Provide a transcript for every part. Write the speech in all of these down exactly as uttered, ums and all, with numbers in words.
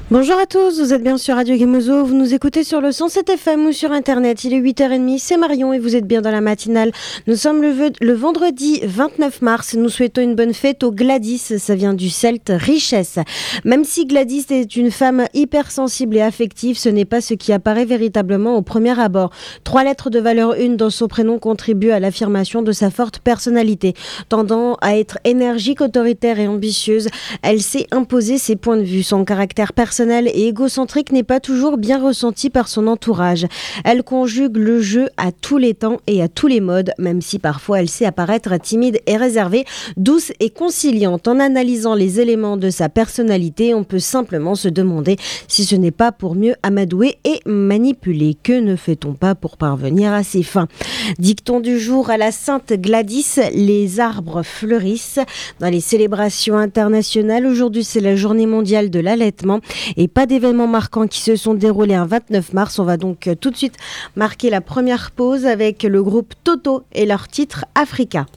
Bonjour à tous, vous êtes bien sur Radio Gemozo, vous nous écoutez sur le cent sept F M ou sur internet, il est huit heures trente, c'est Marion et vous êtes bien dans la matinale. Nous sommes le, v- le vendredi vingt-neuf mars, nous souhaitons une bonne fête au Gladys, ça vient du celte richesse. Même si Gladys est une femme hypersensible et affective, ce n'est pas ce qui apparaît véritablement au premier abord. Trois lettres de valeur une dans son prénom contribuent à l'affirmation de sa forte personnalité. Tendant à être énergique, autoritaire et ambitieuse, elle sait imposer ses points de vue. Son caractère personnel et égocentrique n'est pas toujours bien ressenti par son entourage. Elle conjugue le jeu à tous les temps et à tous les modes, même si parfois elle sait apparaître timide et réservée, douce et conciliante. En analysant les éléments de sa personnalité, on peut simplement se demander si ce n'est pas pour mieux amadouer et manipuler. Que ne fait-on pas pour parvenir à ses fins ? Dicton du jour à la Sainte Gladys, les arbres fleurissent. Dans les célébrations internationales, aujourd'hui c'est la journée mondiale de l'allaitement. Et pas d'événements marquants qui se sont déroulés un vingt-neuf mars. On va donc tout de suite marquer la première pause avec le groupe Toto et leur titre Africa.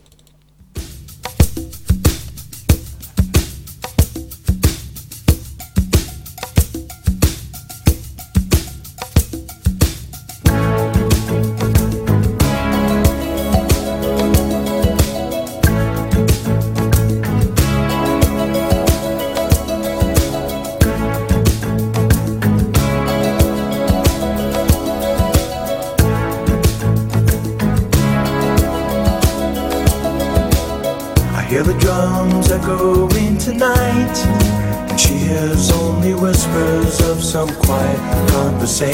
Hear the drums echoing tonight, and she hears only whispers of some quiet conversation.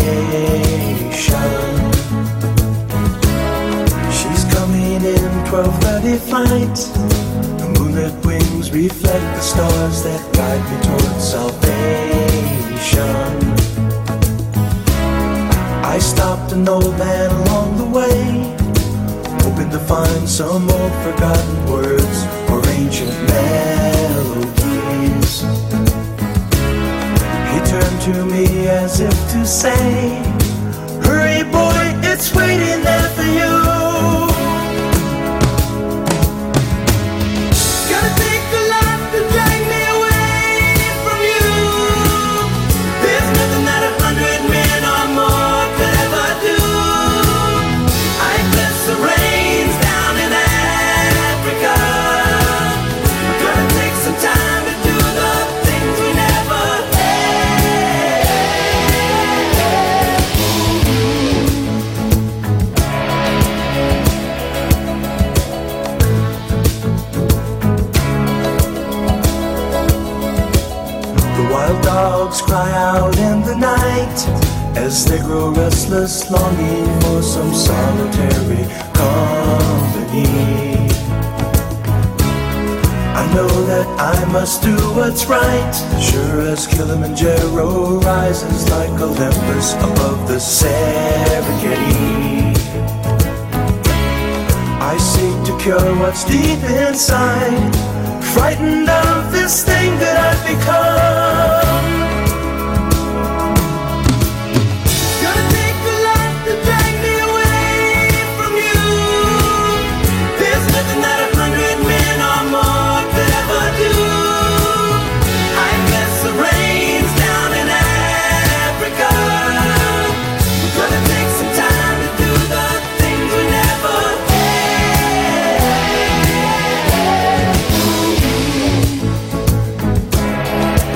She's coming in twelve thirty flight. The moonlit wings reflect the stars that guide me towards salvation. I stopped an old man along the way, hoping to find some old forgotten words or ancient melodies. He turned to me as if to say, hurry boy, it's waiting there for you. Gotta take a lot to drag me away from you. There's nothing that a hundred men or more could ever do. I bless the rains down in Africa. Gonna take some time to do the things we never The wild dogs cry out in the night as they grow restless, longing for some solitary company. I know that I must do what's right, sure as Kilimanjaro rises like Olympus above the Serengeti. I seek to cure what's deep inside, frightened of this thing that I've become. Gonna take a lot to drag me away from you. There's nothing that a hundred men or more could ever do. I bless the rains down in Africa. Gonna take some time to do the things we never had.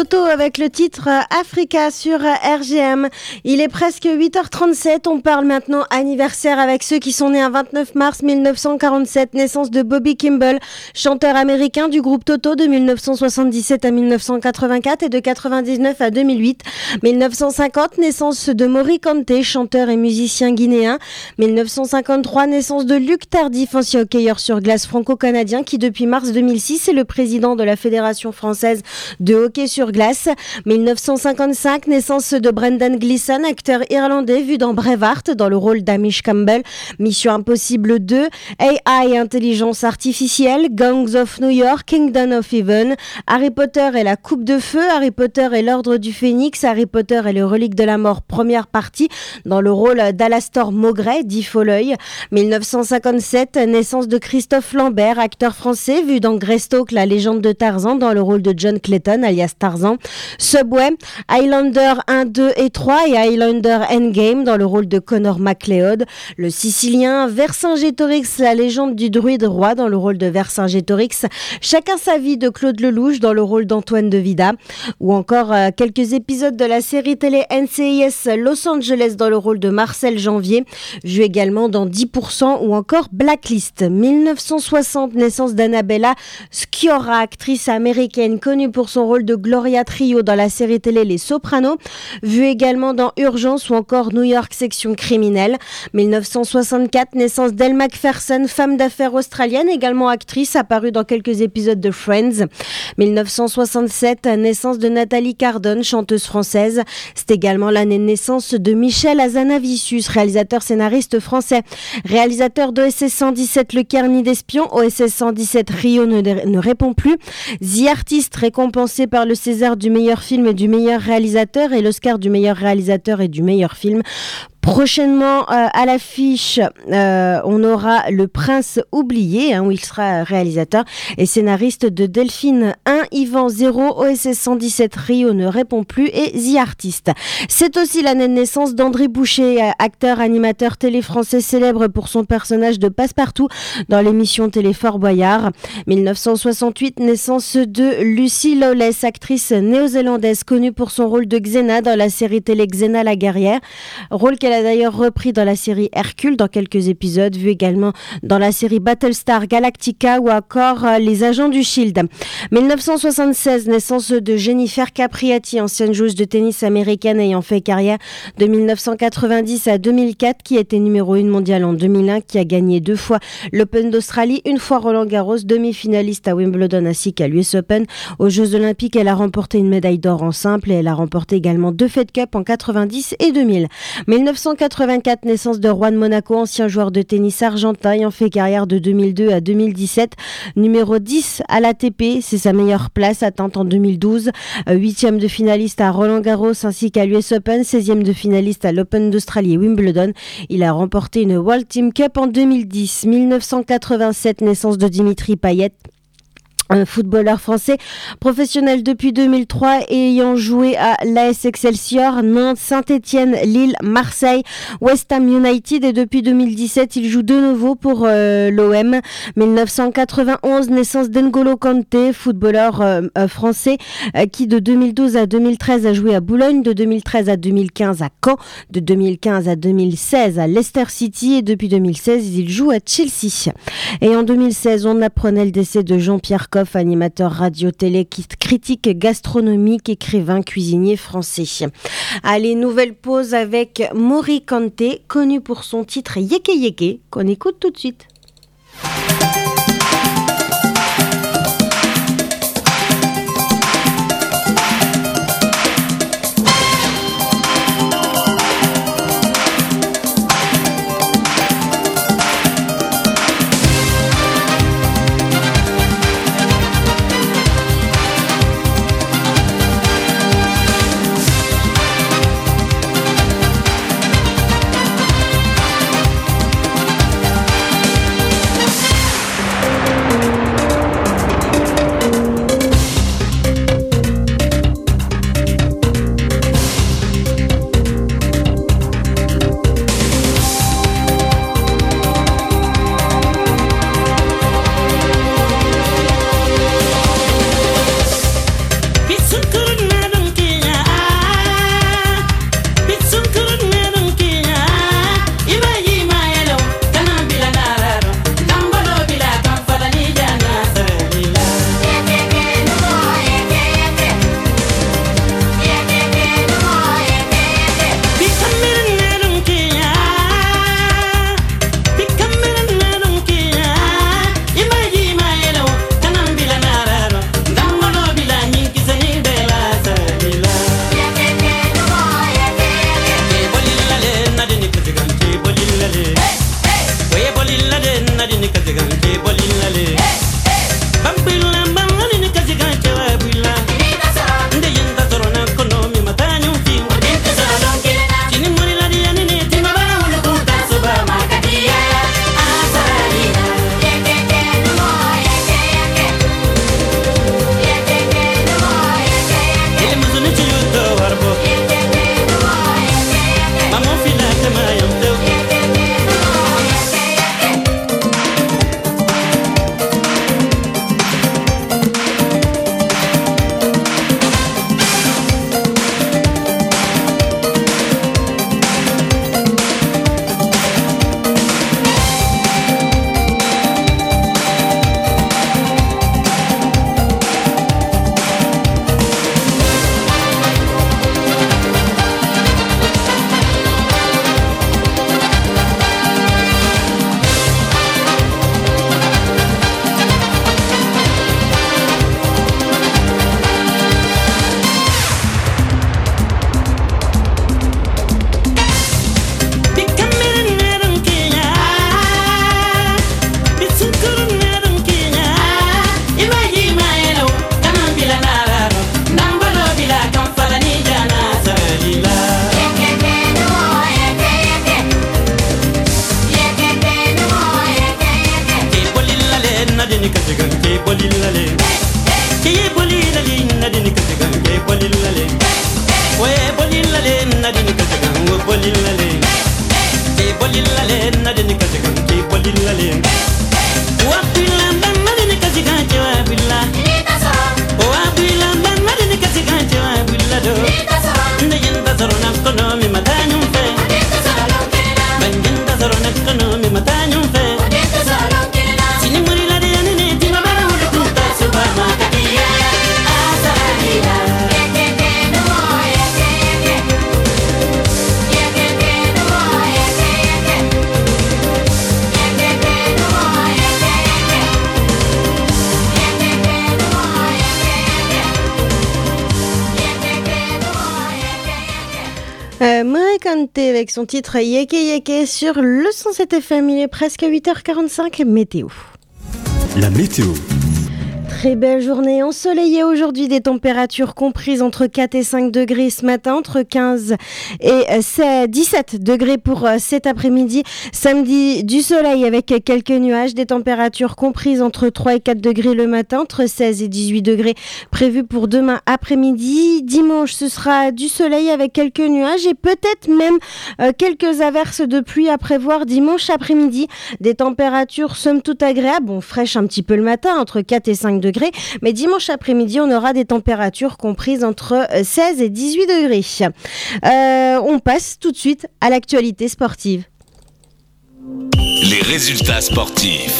Toto avec le titre Africa sur R G M. Il est presque huit heures trente-sept. On parle maintenant anniversaire avec ceux qui sont nés un vingt-neuf mars mille neuf cent quarante-sept. Naissance de Bobby Kimball, chanteur américain du groupe Toto de mille neuf cent soixante-dix-sept à mille neuf cent quatre-vingt-quatre et de quatre-vingt-dix-neuf à deux mille huit. mille neuf cent cinquante, naissance de Mori Kanté, chanteur et musicien guinéen. mille neuf cent cinquante-trois, naissance de Luc Tardif, ancien hockeyeur sur glace franco-canadien qui depuis mars deux mille six est le président de la Fédération française de hockey sur glace. mille neuf cent cinquante-cinq, naissance de Brendan Gleeson, acteur irlandais vu dans Braveheart dans le rôle d'Amish Campbell, Mission Impossible deux, A I, intelligence artificielle, Gangs of New York, Kingdom of Heaven, Harry Potter et la Coupe de Feu, Harry Potter et l'Ordre du Phénix, Harry Potter et les Reliques de la Mort, première partie, dans le rôle d'Alastor Maugrey, dit Folleuil. mille neuf cent cinquante-sept, naissance de Christophe Lambert, acteur français vu dans Greystoke, la légende de Tarzan, dans le rôle de John Clayton, alias Tarzan. Subway, Highlander un, deux et trois et Highlander Endgame, dans le rôle de Connor MacLeod. Le Sicilien, Vercingétorix, la légende du druide roi, dans le rôle de Vercingétorix. Chacun sa vie de Claude Lelouch, dans le rôle d'Antoine de Vida. Ou encore euh, quelques épisodes de la série télé N C I S Los Angeles, dans le rôle de Marcel Janvier, vu également dans dix pour cent ou encore Blacklist. mille neuf cent soixante, naissance d'Annabella Sciorra, actrice américaine connue pour son rôle de Gloria Trio dans la série télé Les Sopranos, vue également dans Urgence ou encore New York section criminelle. mille neuf cent soixante-quatre, naissance d'Elle Macpherson, femme d'affaires australienne, également actrice, apparue dans quelques épisodes de Friends. mille neuf cent soixante-sept, naissance de Nathalie Cardone, chanteuse française. C'est également l'année de naissance de Michel Hazanavicius, réalisateur scénariste français. Réalisateur d'O S S cent dix-sept Le Caire Nid d'Espion, O S S cent dix-sept Rio ne, ne répond plus. The Artist, récompensé par le César du meilleur film et du meilleur réalisateur et l'Oscar du meilleur réalisateur et du meilleur film. Prochainement euh, à l'affiche, euh, on aura Le Prince oublié, hein, où il sera réalisateur et scénariste de Delphine un, Yvan zéro, O S S cent dix-sept Rio ne répond plus et The Artist. C'est aussi l'année de naissance d'André Boucher, acteur, animateur télé français célèbre pour son personnage de Passepartout dans l'émission télé Fort Boyard. mille neuf cent soixante-huit, naissance de Lucy Lawless, actrice néo-zélandaise connue pour son rôle de Xena dans la série télé Xena la guerrière, rôle qu'elle a d'ailleurs repris dans la série Hercule dans quelques épisodes, vu également dans la série Battlestar Galactica ou encore euh, Les Agents du Shield. mille neuf cent soixante-seize, naissance de Jennifer Capriati, ancienne joueuse de tennis américaine ayant fait carrière de mille neuf cent quatre-vingt-dix à deux mille quatre, qui était numéro un mondial en deux mille un, qui a gagné deux fois l'Open d'Australie, une fois Roland Garros, demi-finaliste à Wimbledon ainsi qu'à l'U S Open. Aux Jeux Olympiques, elle a remporté une médaille d'or en simple et elle a remporté également deux Fed Cup en quatre-vingt-dix et deux mille. mille neuf cent quatre-vingt-quatre, naissance de Juan Monaco, ancien joueur de tennis argentin ayant fait carrière de deux mille deux à deux mille dix-sept, numéro dix à l'A T P, c'est sa meilleure place atteinte en deux mille douze, huitième de finaliste à Roland Garros ainsi qu'à l'U S Open, seizième de finaliste à l'Open d'Australie et Wimbledon. Il a remporté une World Team Cup en deux mille dix. mille neuf cent quatre-vingt-sept, naissance de Dimitri Payet, un footballeur français professionnel depuis deux mille trois et ayant joué à l'A S Excelsior, Nantes, Saint-Etienne, Lille, Marseille, West Ham United et depuis deux mille dix-sept, il joue de nouveau pour euh, l'O M. mille neuf cent quatre-vingt-onze, naissance d'N'Golo Kanté, footballeur euh, euh, français euh, qui de deux mille douze à deux mille treize a joué à Boulogne, de deux mille treize à deux mille quinze à Caen, de deux mille quinze à deux mille seize à Leicester City et depuis deux mille seize, il joue à Chelsea. Et en deux mille seize, on apprenait le décès de Jean-Pierre Coff, animateur radio-télé, critique gastronomique, écrivain, cuisinier français. Allez, nouvelle pause avec Mori Kanté, connu pour son titre Yeke Yeke, qu'on écoute tout de suite. bolilale ke bolilale na de nikati kan ke bolilale wa bilan ban na de nikati kan ke wa billah wa bilan ban na de nikati kan ke wa billah do ne yin da zaro na kono mi matanyum fe ban yin da zaro na kono mi matanyum fe sini mulila de ne ne ti ma bara wudu kunta suba ma kakiya azalila Euh, Murray Kante avec son titre Yeke Yeke sur le cent sept F M. Il est presque huit heures quarante-cinq. Météo. La météo. Très belle journée ensoleillée aujourd'hui, des températures comprises entre quatre et cinq degrés ce matin, entre quinze et dix-sept degrés pour cet après-midi. Samedi, du soleil avec quelques nuages, des températures comprises entre trois et quatre degrés le matin, entre seize et dix-huit degrés prévus pour demain après-midi. Dimanche, ce sera du soleil avec quelques nuages et peut-être même euh, quelques averses de pluie à prévoir dimanche après-midi. Des températures somme toute agréables, bon, fraîches un petit peu le matin, entre quatre et cinq degrés. Mais dimanche après-midi, on aura des températures comprises entre seize et dix-huit degrés. Euh, on passe tout de suite à l'actualité sportive. Les résultats sportifs.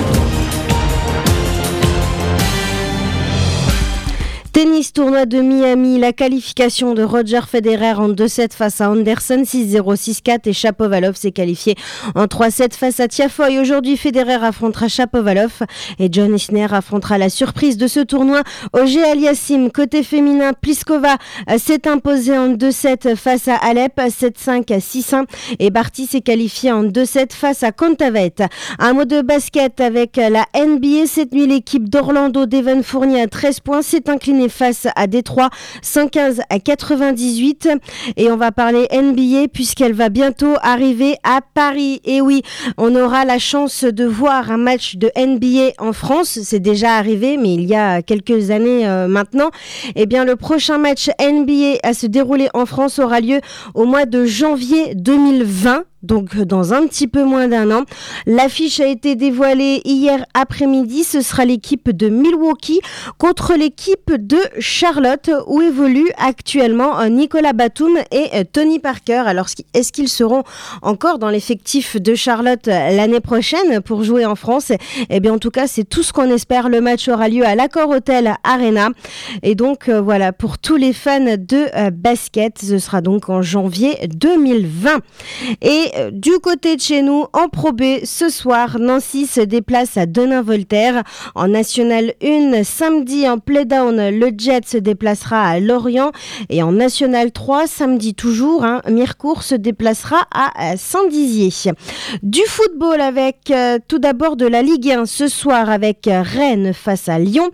Tennis, tournoi de Miami, la qualification de Roger Federer en deux sept face à Anderson, six zéro, six quatre, et Shapovalov s'est qualifié en trois sept face à Tiafoe. Aujourd'hui, Federer affrontera Shapovalov et John Isner affrontera la surprise de ce tournoi, Auger Aliassime. Côté féminin, Pliskova s'est imposée en deux sept face à Alep, sept cinq, six un, et Barty s'est qualifié en deux sept face à Kontavet. Un mot de basket avec la N B A. Cette nuit, l'équipe d'Orlando d'Evan Fournier à treize points s'est inclinée face à Détroit, cent quinze à quatre-vingt-dix-huit. Et on va parler N B A puisqu'elle va bientôt arriver à Paris. Et oui, on aura la chance de voir un match de N B A en France. C'est déjà arrivé, mais il y a quelques années euh, maintenant. Eh bien, le prochain match N B A à se dérouler en France aura lieu au mois de janvier deux mille vingt. Donc dans un petit peu moins d'un an. L'affiche a été dévoilée hier après-midi. Ce sera l'équipe de Milwaukee contre l'équipe de Charlotte où évoluent actuellement Nicolas Batum et Tony Parker. Alors est-ce qu'ils seront encore dans l'effectif de Charlotte l'année prochaine pour jouer en France? Eh bien en tout cas c'est tout ce qu'on espère. Le match aura lieu à l'Accor Hotel Arena. Et donc euh, voilà, pour tous les fans de euh, basket, ce sera donc en janvier deux mille vingt. Et du côté de chez nous, en Pro B, ce soir, Nancy se déplace à Denain-Voltaire. En National un, samedi, en Playdown, le Jet se déplacera à Lorient. Et en National trois, samedi toujours, hein, Mirecourt se déplacera à Saint-Dizier. Du football avec euh, tout d'abord de la Ligue un ce soir avec Rennes face à Lyon.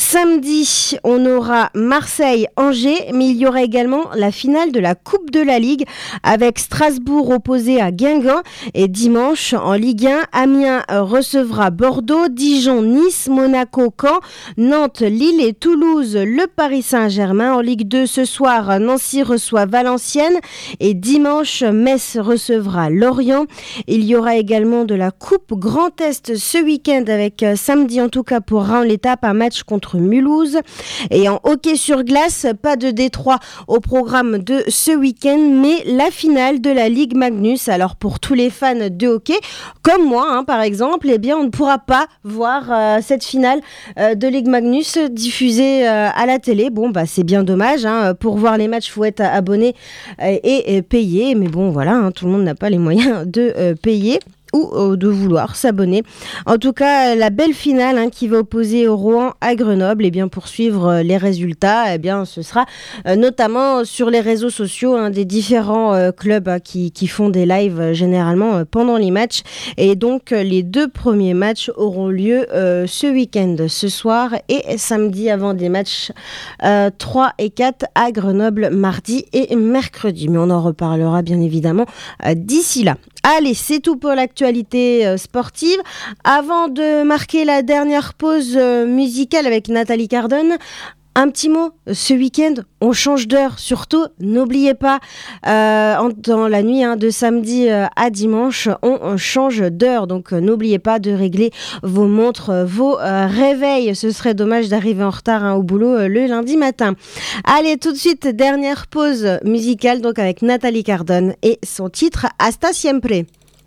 Samedi, on aura Marseille-Angers, mais il y aura également la finale de la Coupe de la Ligue avec Strasbourg opposé à Guingamp. Et dimanche, en Ligue un, Amiens recevra Bordeaux, Dijon, Nice, Monaco, Caen, Nantes, Lille et Toulouse, le Paris Saint-Germain. En Ligue deux, ce soir, Nancy reçoit Valenciennes et dimanche, Metz recevra Lorient. Il y aura également de la Coupe Grand Est ce week-end avec euh, samedi en tout cas pour round l'étape, un match contre Mulhouse. Et en hockey sur glace, pas de Détroit au programme de ce week-end, mais la finale de la Ligue Magnus. Alors pour tous les fans de hockey, comme moi hein, par exemple, eh bien on ne pourra pas voir euh, cette finale euh, de Ligue Magnus diffusée euh, à la télé. Bon bah c'est bien dommage. Hein, pour voir les matchs, faut être abonné euh, et, et payer. Mais bon voilà, hein, tout le monde n'a pas les moyens de euh, payer ou de vouloir s'abonner. En tout cas, la belle finale hein, qui va opposer Rouen à Grenoble. Et bien pour suivre les résultats, eh bien ce sera euh, notamment sur les réseaux sociaux hein, des différents euh, clubs hein, qui, qui font des lives euh, généralement euh, pendant les matchs. Et donc euh, les deux premiers matchs auront lieu euh, ce week-end, ce soir et samedi avant des matchs euh, trois et quatre à Grenoble mardi et mercredi. Mais on en reparlera bien évidemment euh, d'ici là. Allez, c'est tout pour l'actualité euh, sportive. Avant de marquer la dernière pause euh, musicale avec Nathalie Cardone, Un petit mot, ce week-end, on change d'heure. Surtout, n'oubliez pas, euh, en, dans la nuit hein, de samedi euh, à dimanche, on, on change d'heure. Donc, euh, n'oubliez pas de régler vos montres, euh, vos euh, réveils. Ce serait dommage d'arriver en retard hein, au boulot euh, le lundi matin. Allez, tout de suite, dernière pause musicale donc avec Nathalie Cardone et son titre « Hasta siempre ».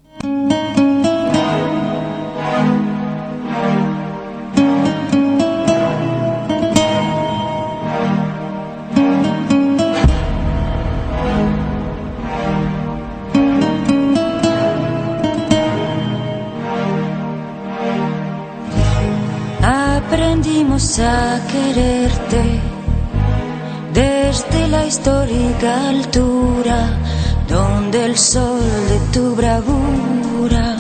Aprendimos a quererte desde la histórica altura donde el sol de tu bravura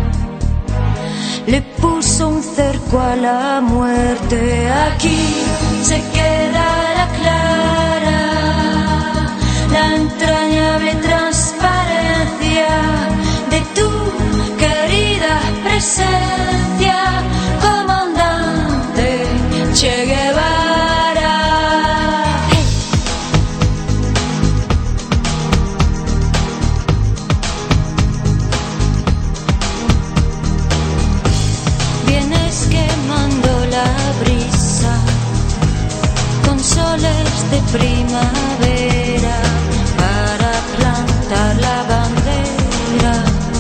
le puso un cerco a la muerte. Aquí se queda la clara, la entrañable transparencia de tu querida presencia, comandante Che Guevara. Hey. Vienes quemando la brisa con soles de primavera para plantar la bandera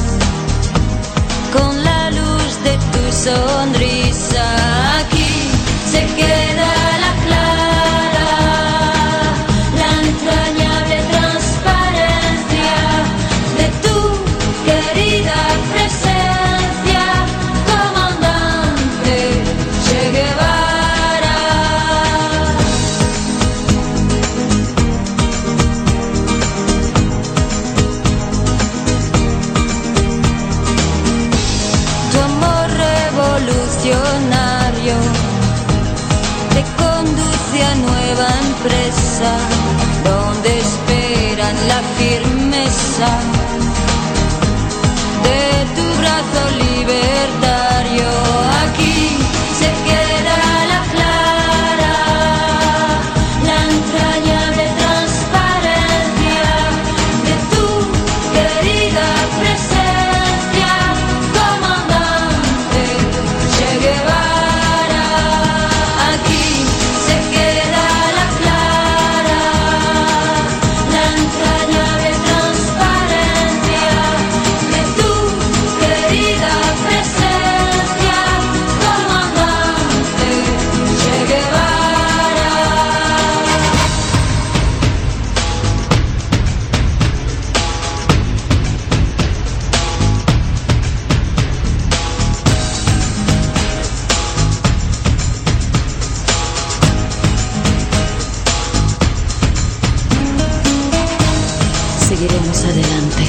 con la luz de tu sonrisa. Aquí se queda la clara, la entrañable transparencia de tu querida presencia, comandante Che Guevara. Tu amor revolucionario te conduce a nueva empresa donde esperan la firmeza de tu brazo libertario. Aquí se queda la clara, la entrañable transparencia de tu querida presencia, comandante Che Guevara. Aquí se queda la clara, la entrañable transparencia de tu querida presencia, comandante Che Guevara. Seguiremos adelante,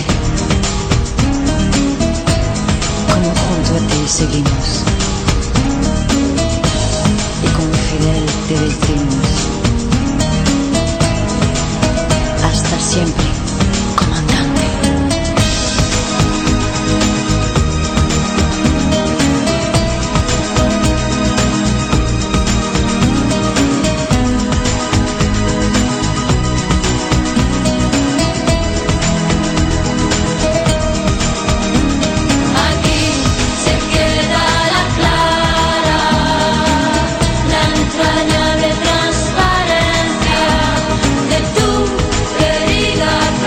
como junto a ti seguimos, y con Fidel te decimos, hasta siempre, comandante. Aquí se queda la clara, la entrañable transparencia de tu querida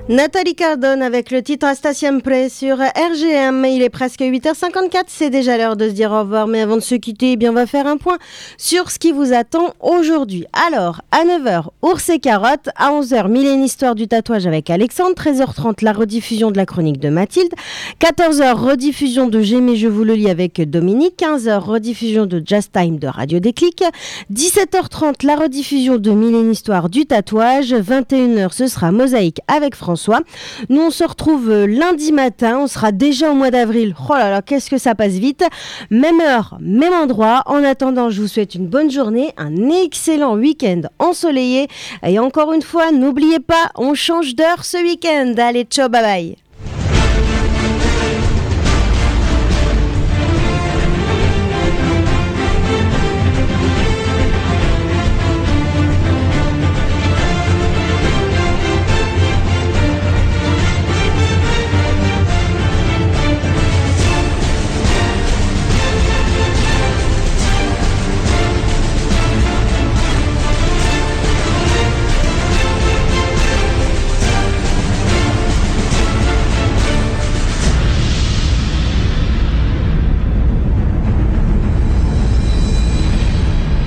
Nathalie Cardone avec le titre Hasta Siempre sur R G M. Il est presque huit heures cinquante-quatre, c'est déjà l'heure de se dire au revoir. Mais avant de se quitter, eh bien, on va faire un point sur ce qui vous attend aujourd'hui. Alors, à neuf heures, Ours et Carottes. À onze heures, Mille et une histoires du tatouage avec Alexandre. treize heures trente, la rediffusion de la chronique de Mathilde. quatorze heures, rediffusion de J'aime et je vous le lis avec Dominique. quinze heures, rediffusion de Just Time de Radio Déclic. dix-sept heures trente, la rediffusion de Mille et une histoires du tatouage. vingt et une heures, ce sera Mosaïque avec François. Nous, on se retrouve lundi matin. On sera déjà au mois d'avril. Oh là là, qu'est-ce que ça passe vite. Même heure, même endroit. En attendant, je vous souhaite une bonne journée, un excellent week-end ensoleillé. Et encore une fois, n'oubliez pas, on change d'heure ce week-end. Allez, ciao, bye bye.